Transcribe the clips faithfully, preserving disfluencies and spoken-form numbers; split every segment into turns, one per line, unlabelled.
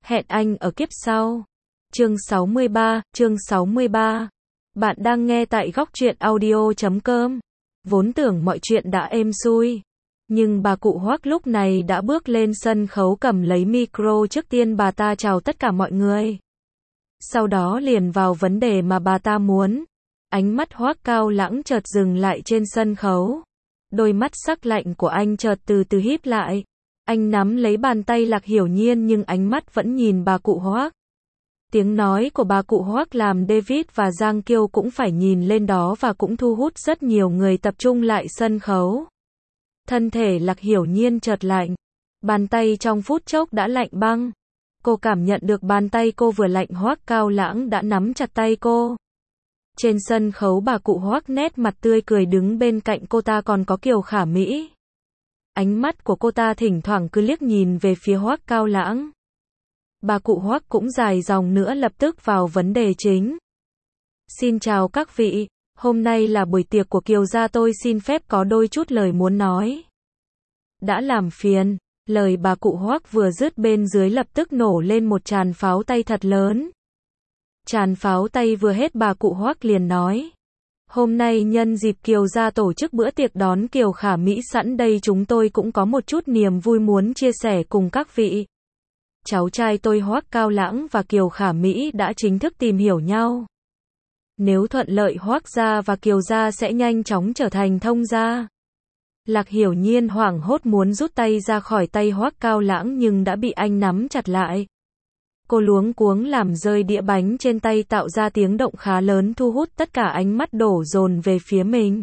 Hẹn anh ở kiếp sau. Chương sáu mươi ba, chương sáu mươi ba. Bạn đang nghe tại góc truyện audio chấm com. Vốn tưởng mọi chuyện đã êm xuôi. Nhưng bà cụ Hoắc lúc này đã bước lên sân khấu cầm lấy micro, trước tiên bà ta chào tất cả mọi người. Sau đó liền vào vấn đề mà bà ta muốn. Ánh mắt Hoắc Cao Lãng chợt dừng lại trên sân khấu. Đôi mắt sắc lạnh của anh chợt từ từ híp lại. Anh nắm lấy bàn tay Lạc Hiểu Nhiên nhưng ánh mắt vẫn nhìn bà cụ Hoắc. Tiếng nói của bà cụ Hoắc làm David và Giang Kiêu cũng phải nhìn lên đó và cũng thu hút rất nhiều người tập trung lại sân khấu. Thân thể Lạc Hiểu Nhiên chợt lạnh. Bàn tay trong phút chốc đã lạnh băng. Cô cảm nhận được bàn tay cô vừa lạnh, Hoắc Cao Lãng đã nắm chặt tay cô. Trên sân khấu bà cụ Hoắc nét mặt tươi cười đứng bên cạnh cô ta còn có Kiều Khả Mỹ. Ánh mắt của cô ta thỉnh thoảng cứ liếc nhìn về phía Hoắc Cao Lãng. Bà cụ Hoắc cũng dài dòng nữa lập tức vào vấn đề chính. Xin chào các vị, hôm nay là buổi tiệc của Kiều gia, tôi xin phép có đôi chút lời muốn nói. Đã làm phiền, lời bà cụ Hoắc vừa dứt bên dưới lập tức nổ lên một tràn pháo tay thật lớn. Tràn pháo tay vừa hết bà cụ Hoắc liền nói. Hôm nay nhân dịp Kiều gia tổ chức bữa tiệc đón Kiều Khả Mỹ sẵn đây, chúng tôi cũng có một chút niềm vui muốn chia sẻ cùng các vị. Cháu trai tôi Hoắc Cao Lãng và Kiều Khả Mỹ đã chính thức tìm hiểu nhau. Nếu thuận lợi, Hoắc gia và Kiều gia sẽ nhanh chóng trở thành thông gia. Lạc Hiểu Nhiên hoảng hốt muốn rút tay ra khỏi tay Hoắc Cao Lãng nhưng đã bị anh nắm chặt lại. Cô luống cuống làm rơi đĩa bánh trên tay, tạo ra tiếng động khá lớn thu hút tất cả ánh mắt đổ dồn về phía mình.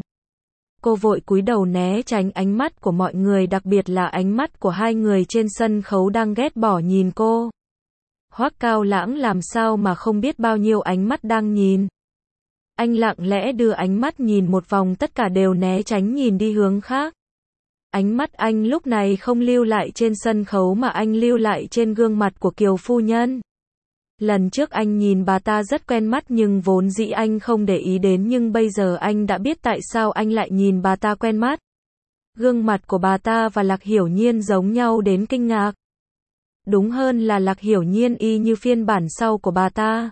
Cô vội cúi đầu né tránh ánh mắt của mọi người, đặc biệt là ánh mắt của hai người trên sân khấu đang ghét bỏ nhìn cô. Hoắc Cao Lãng làm sao mà không biết bao nhiêu ánh mắt đang nhìn. Anh lặng lẽ đưa ánh mắt nhìn một vòng, tất cả đều né tránh nhìn đi hướng khác. Ánh mắt anh lúc này không lưu lại trên sân khấu mà anh lưu lại trên gương mặt của Kiều phu nhân. Lần trước anh nhìn bà ta rất quen mắt nhưng vốn dĩ anh không để ý đến, nhưng bây giờ anh đã biết tại sao anh lại nhìn bà ta quen mắt. Gương mặt của bà ta và Lạc Hiểu Nhiên giống nhau đến kinh ngạc. Đúng hơn là Lạc Hiểu Nhiên y như phiên bản sau của bà ta.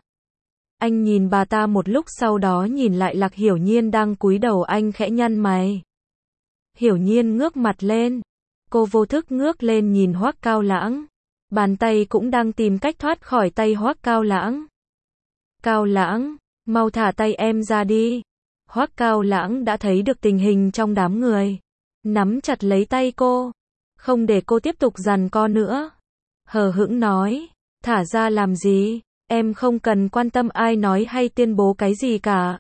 Anh nhìn bà ta một lúc, sau đó nhìn lại Lạc Hiểu Nhiên đang cúi đầu, anh khẽ nhăn mày. Hiểu Nhiên ngước mặt lên. Cô vô thức ngước lên nhìn Hoắc Cao Lãng. Bàn tay cũng đang tìm cách thoát khỏi tay Hoắc Cao Lãng. Cao Lãng, mau thả tay em ra đi. Hoắc Cao Lãng đã thấy được tình hình trong đám người. Nắm chặt lấy tay cô. Không để cô tiếp tục giằng co nữa. Hờ hững nói. Thả ra làm gì? Em không cần quan tâm ai nói hay tuyên bố cái gì cả.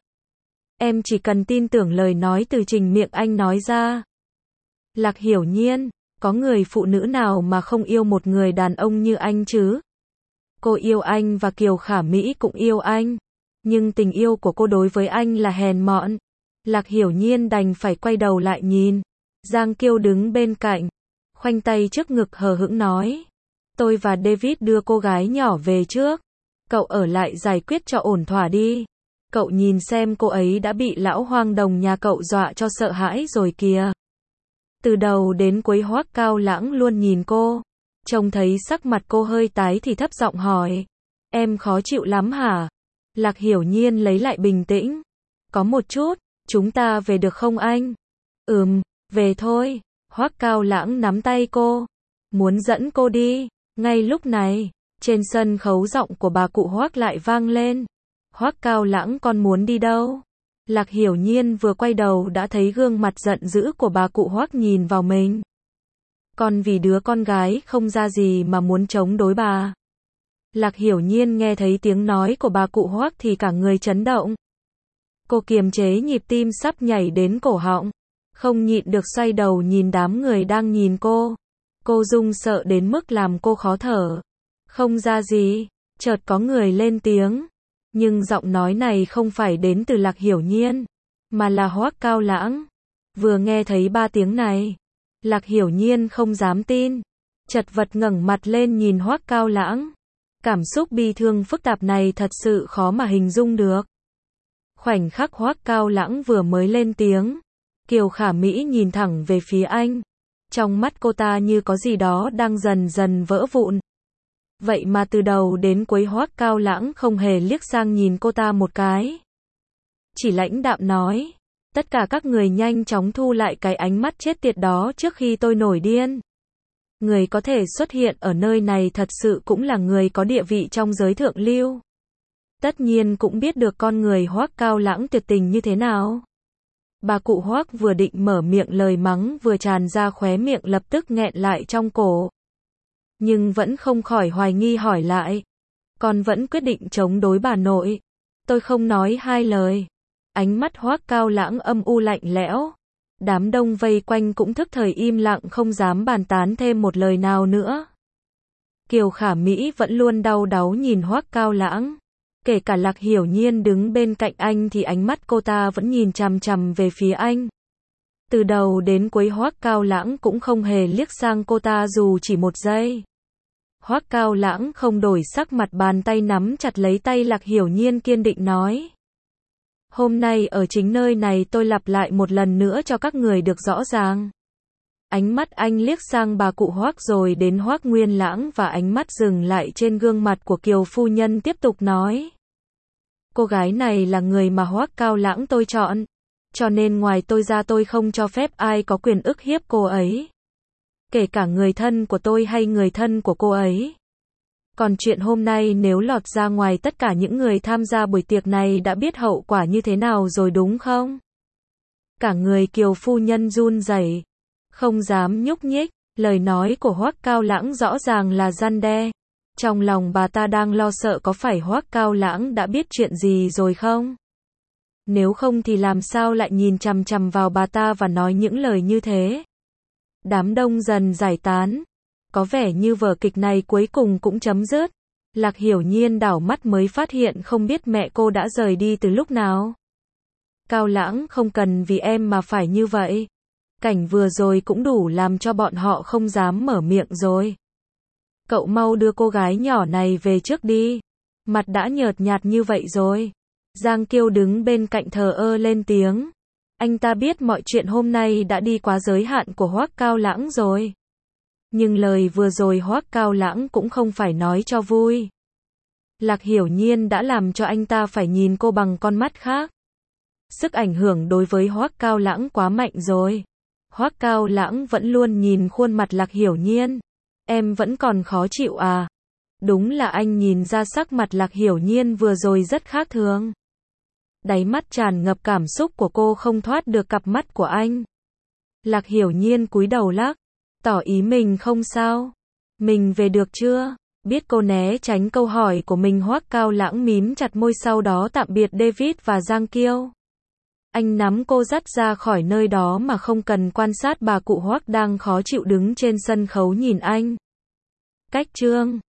Em chỉ cần tin tưởng lời nói từ chính miệng anh nói ra. Lạc Hiểu Nhiên, có người phụ nữ nào mà không yêu một người đàn ông như anh chứ? Cô yêu anh và Kiều Khả Mỹ cũng yêu anh. Nhưng tình yêu của cô đối với anh là hèn mọn. Lạc Hiểu Nhiên đành phải quay đầu lại nhìn. Giang Kiêu đứng bên cạnh. Khoanh tay trước ngực hờ hững nói. Tôi và David đưa cô gái nhỏ về trước. Cậu ở lại giải quyết cho ổn thỏa đi. Cậu nhìn xem, cô ấy đã bị lão hoang đồng nhà cậu dọa cho sợ hãi rồi kìa. Từ đầu đến cuối Hoắc Cao Lãng luôn nhìn cô. Trông thấy sắc mặt cô hơi tái thì thấp giọng hỏi. Em khó chịu lắm hả? Lạc Hiểu Nhiên lấy lại bình tĩnh. Có một chút, chúng ta về được không anh? Ừm, về thôi. Hoắc Cao Lãng nắm tay cô. Muốn dẫn cô đi. Ngay lúc này, trên sân khấu giọng của bà cụ Hoắc lại vang lên. Hoắc Cao Lãng, con muốn đi đâu? Lạc Hiểu Nhiên vừa quay đầu đã thấy gương mặt giận dữ của bà cụ Hoắc nhìn vào mình. Con vì đứa con gái không ra gì mà muốn chống đối bà. Lạc Hiểu Nhiên nghe thấy tiếng nói của bà cụ Hoắc thì cả người chấn động. Cô kiềm chế nhịp tim sắp nhảy đến cổ họng. Không nhịn được xoay đầu nhìn đám người đang nhìn cô. Cô run sợ đến mức làm cô khó thở. Không ra gì, chợt có người lên tiếng. Nhưng giọng nói này không phải đến từ Lạc Hiểu Nhiên, mà là Hoắc Cao Lãng. Vừa nghe thấy ba tiếng này, Lạc Hiểu Nhiên không dám tin. Chật vật ngẩng mặt lên nhìn Hoắc Cao Lãng. Cảm xúc bi thương phức tạp này thật sự khó mà hình dung được. Khoảnh khắc Hoắc Cao Lãng vừa mới lên tiếng, Kiều Khả Mỹ nhìn thẳng về phía anh. Trong mắt cô ta như có gì đó đang dần dần vỡ vụn. Vậy mà từ đầu đến cuối Hoắc Cao Lãng không hề liếc sang nhìn cô ta một cái. Chỉ lãnh đạm nói, tất cả các người nhanh chóng thu lại cái ánh mắt chết tiệt đó trước khi tôi nổi điên. Người có thể xuất hiện ở nơi này thật sự cũng là người có địa vị trong giới thượng lưu. Tất nhiên cũng biết được con người Hoắc Cao Lãng tuyệt tình như thế nào. Bà cụ Hoắc vừa định mở miệng, lời mắng vừa tràn ra khóe miệng lập tức nghẹn lại trong cổ. Nhưng vẫn không khỏi hoài nghi hỏi lại. Con vẫn quyết định chống đối bà nội. Tôi không nói hai lời. Ánh mắt Hoắc Cao Lãng âm u lạnh lẽo. Đám đông vây quanh cũng thức thời im lặng không dám bàn tán thêm một lời nào nữa. Kiều Khả Mỹ vẫn luôn đau đáu nhìn Hoắc Cao Lãng. Kể cả Lạc Hiểu Nhiên đứng bên cạnh anh thì ánh mắt cô ta vẫn nhìn chằm chằm về phía anh. Từ đầu đến cuối Hoắc Cao Lãng cũng không hề liếc sang cô ta dù chỉ một giây. Hoắc Cao Lãng không đổi sắc mặt, bàn tay nắm chặt lấy tay Lạc Hiểu Nhiên kiên định nói. Hôm nay ở chính nơi này tôi lặp lại một lần nữa cho các người được rõ ràng. Ánh mắt anh liếc sang bà cụ Hoắc rồi đến Hoắc Nguyên Lãng và ánh mắt dừng lại trên gương mặt của Kiều phu nhân tiếp tục nói. Cô gái này là người mà Hoắc Cao Lãng tôi chọn. Cho nên ngoài tôi ra tôi không cho phép ai có quyền ức hiếp cô ấy. Kể cả người thân của tôi hay người thân của cô ấy. Còn chuyện hôm nay nếu lọt ra ngoài, tất cả những người tham gia buổi tiệc này đã biết hậu quả như thế nào rồi đúng không? Cả người Kiều phu nhân run rẩy, không dám nhúc nhích. Lời nói của Hoắc Cao Lãng rõ ràng là răn đe. Trong lòng bà ta đang lo sợ có phải Hoắc Cao Lãng đã biết chuyện gì rồi không? Nếu không thì làm sao lại nhìn chằm chằm vào bà ta và nói những lời như thế? Đám đông dần giải tán. Có vẻ như vở kịch này cuối cùng cũng chấm dứt. Lạc Hiểu Nhiên đảo mắt mới phát hiện không biết mẹ cô đã rời đi từ lúc nào. Cao Lãng không cần vì em mà phải như vậy. Cảnh vừa rồi cũng đủ làm cho bọn họ không dám mở miệng rồi. Cậu mau đưa cô gái nhỏ này về trước đi. Mặt đã nhợt nhạt như vậy rồi. Giang Kiêu đứng bên cạnh thờ ơ lên tiếng. Anh ta biết mọi chuyện hôm nay đã đi quá giới hạn của Hoắc Cao Lãng rồi. Nhưng lời vừa rồi Hoắc Cao Lãng cũng không phải nói cho vui. Lạc Hiểu Nhiên đã làm cho anh ta phải nhìn cô bằng con mắt khác. Sức ảnh hưởng đối với Hoắc Cao Lãng quá mạnh rồi. Hoắc Cao Lãng vẫn luôn nhìn khuôn mặt Lạc Hiểu Nhiên. Em vẫn còn khó chịu à? Đúng là anh nhìn ra sắc mặt Lạc Hiểu Nhiên vừa rồi rất khác thường. Đáy mắt tràn ngập cảm xúc của cô không thoát được cặp mắt của anh. Lạc Hiểu Nhiên cúi đầu lắc, tỏ ý mình không sao. Mình về được chưa? Biết cô né tránh câu hỏi của mình, Hoắc Cao Lãng mím chặt môi, sau đó tạm biệt David và Giang Kiêu. Anh nắm cô dắt ra khỏi nơi đó mà không cần quan sát bà cụ Hoắc đang khó chịu đứng trên sân khấu nhìn anh. Cách chương